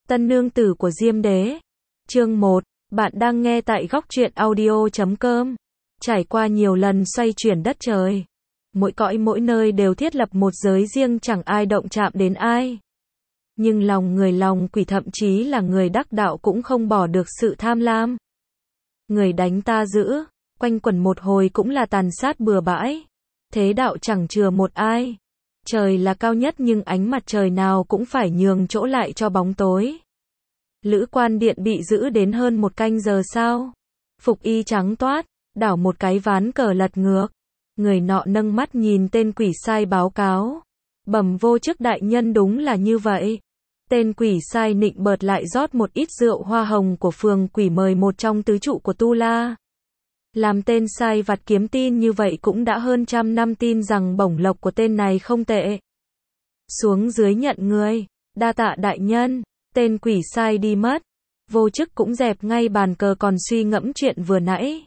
Tân nương tử của Diêm Đế. Chương 1, bạn đang nghe tại góc truyện audio.com. Trải qua nhiều lần xoay chuyển đất trời, mỗi cõi mỗi nơi đều thiết lập một giới riêng, chẳng ai động chạm đến ai. Nhưng lòng người lòng quỷ, thậm chí là người đắc đạo cũng không bỏ được sự tham lam. Người đánh ta giữ, quanh quẩn một hồi cũng là tàn sát bừa bãi. Thế đạo chẳng chừa một ai. Trời là cao nhất nhưng ánh mặt trời nào cũng phải nhường chỗ lại cho bóng tối. Lữ Quan Điện bị giữ đến hơn một canh giờ sau. Phục y trắng toát, đảo một cái ván cờ lật ngược. Người nọ nâng mắt nhìn tên quỷ sai báo cáo. Bẩm vô chức đại nhân, đúng là như vậy. Tên quỷ sai nịnh bợt lại rót một ít rượu hoa hồng của phường quỷ mời một trong tứ trụ của Tu La. Làm tên sai vặt kiếm tin như vậy cũng đã hơn trăm năm, tin rằng bổng lộc của tên này không tệ. Xuống dưới nhận người. Đa tạ đại nhân. Tên quỷ sai đi mất. Vô chức cũng dẹp ngay bàn cờ, còn suy ngẫm chuyện vừa nãy.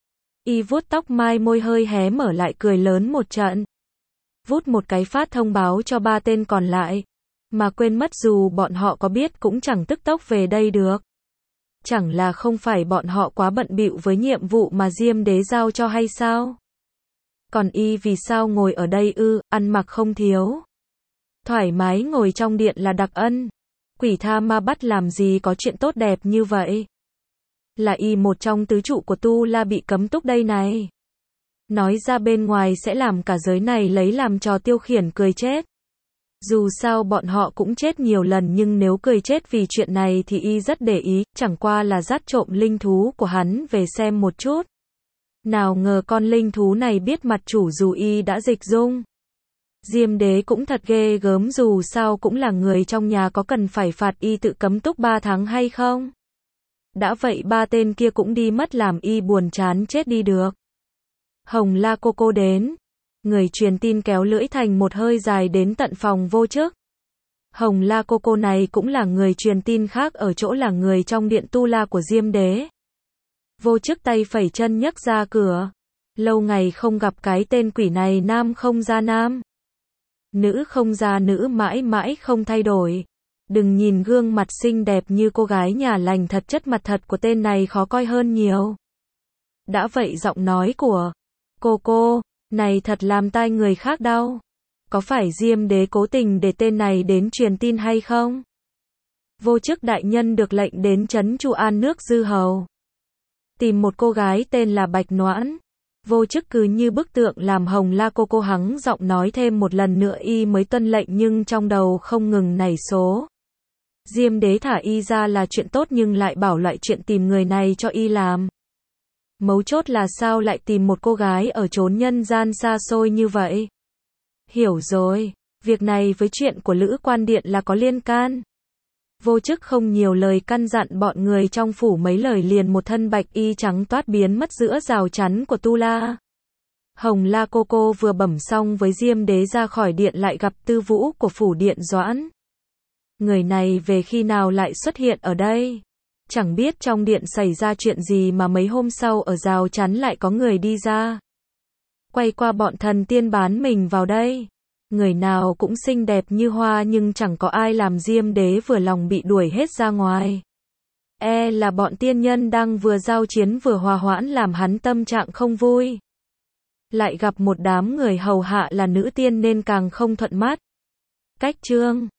Y vuốt tóc mai, môi hơi hé mở lại cười lớn một trận. Vút một cái phát thông báo cho ba tên còn lại. Mà quên mất dù bọn họ có biết cũng chẳng tức tốc về đây được. Chẳng là không phải bọn họ quá bận bịu với nhiệm vụ mà Diêm Đế giao cho hay sao? Còn y vì sao ngồi ở đây ư? Ăn mặc không thiếu, thoải mái ngồi trong điện là đặc ân. Quỷ tha ma bắt làm gì có chuyện tốt đẹp như vậy? Là y một trong tứ trụ của Tu La bị cấm túc đây này. Nói ra bên ngoài sẽ làm cả giới này lấy làm trò tiêu khiển cười chết. Dù sao bọn họ cũng chết nhiều lần, nhưng nếu cười chết vì chuyện này thì y rất để ý, chẳng qua là dắt trộm linh thú của hắn về xem một chút. Nào ngờ con linh thú này biết mặt chủ dù y đã dịch dung. Diêm Đế cũng thật ghê gớm, dù sao cũng là người trong nhà, có cần phải phạt y tự cấm túc 3 tháng hay không? Đã vậy ba tên kia cũng đi mất, làm y buồn chán chết đi được. Hồng La cô cô đến. Người truyền tin kéo lưỡi thành một hơi dài đến tận phòng vô chức. Hồng La cô này cũng là người truyền tin, khác ở chỗ là người trong điện Tu La của Diêm Đế. Vô chức tay phẩy chân nhấc ra cửa. Lâu ngày không gặp cái tên quỷ này, nam không ra nam, nữ không ra nữ, mãi mãi không thay đổi. Đừng nhìn gương mặt xinh đẹp như cô gái nhà lành, thật chất mặt thật của tên này khó coi hơn nhiều. Đã vậy giọng nói của cô này thật làm tai người khác đau. Có phải Diêm Đế cố tình để tên này đến truyền tin hay không? Vô chức đại nhân được lệnh đến trấn Chu An nước Dư Hầu, tìm một cô gái tên là Bạch Noãn. Vô chức cứ như bức tượng làm Hồng La cô hắng giọng nói thêm một lần nữa, y mới tuân lệnh, nhưng trong đầu không ngừng nảy số. Diêm Đế thả y ra là chuyện tốt, nhưng lại bảo loại chuyện tìm người này cho y làm. Mấu chốt là sao lại tìm một cô gái ở chốn nhân gian xa xôi như vậy? Hiểu rồi, việc này với chuyện của Lữ Quan Điện là có liên can. Vô chức không nhiều lời, căn dặn bọn người trong phủ mấy lời, liền một thân bạch y trắng toát biến mất giữa rào chắn của Tu La. Hồng La cô vừa bẩm xong với Diêm Đế ra khỏi điện, lại gặp Tư Vũ của phủ điện Doãn. Người này về khi nào lại xuất hiện ở đây? Chẳng biết trong điện xảy ra chuyện gì mà mấy hôm sau ở rào chắn lại có người đi ra. Quay qua bọn thần tiên bán mình vào đây. Người nào cũng xinh đẹp như hoa, nhưng chẳng có ai làm Diêm Đế vừa lòng, bị đuổi hết ra ngoài. Là bọn tiên nhân đang vừa giao chiến vừa hòa hoãn, làm hắn tâm trạng không vui. Lại gặp một đám người hầu hạ là nữ tiên nên càng không thuận mắt. Cách chương